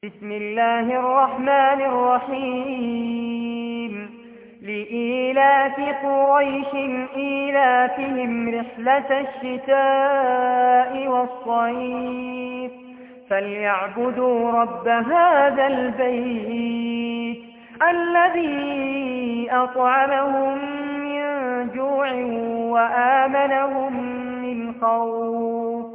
بسم الله الرحمن الرحيم لإيلاف قريش إيلافهم رحلة الشتاء والصيف فليعبدوا رب هذا البيت الذي أطعمهم من جوع وآمنهم من خوف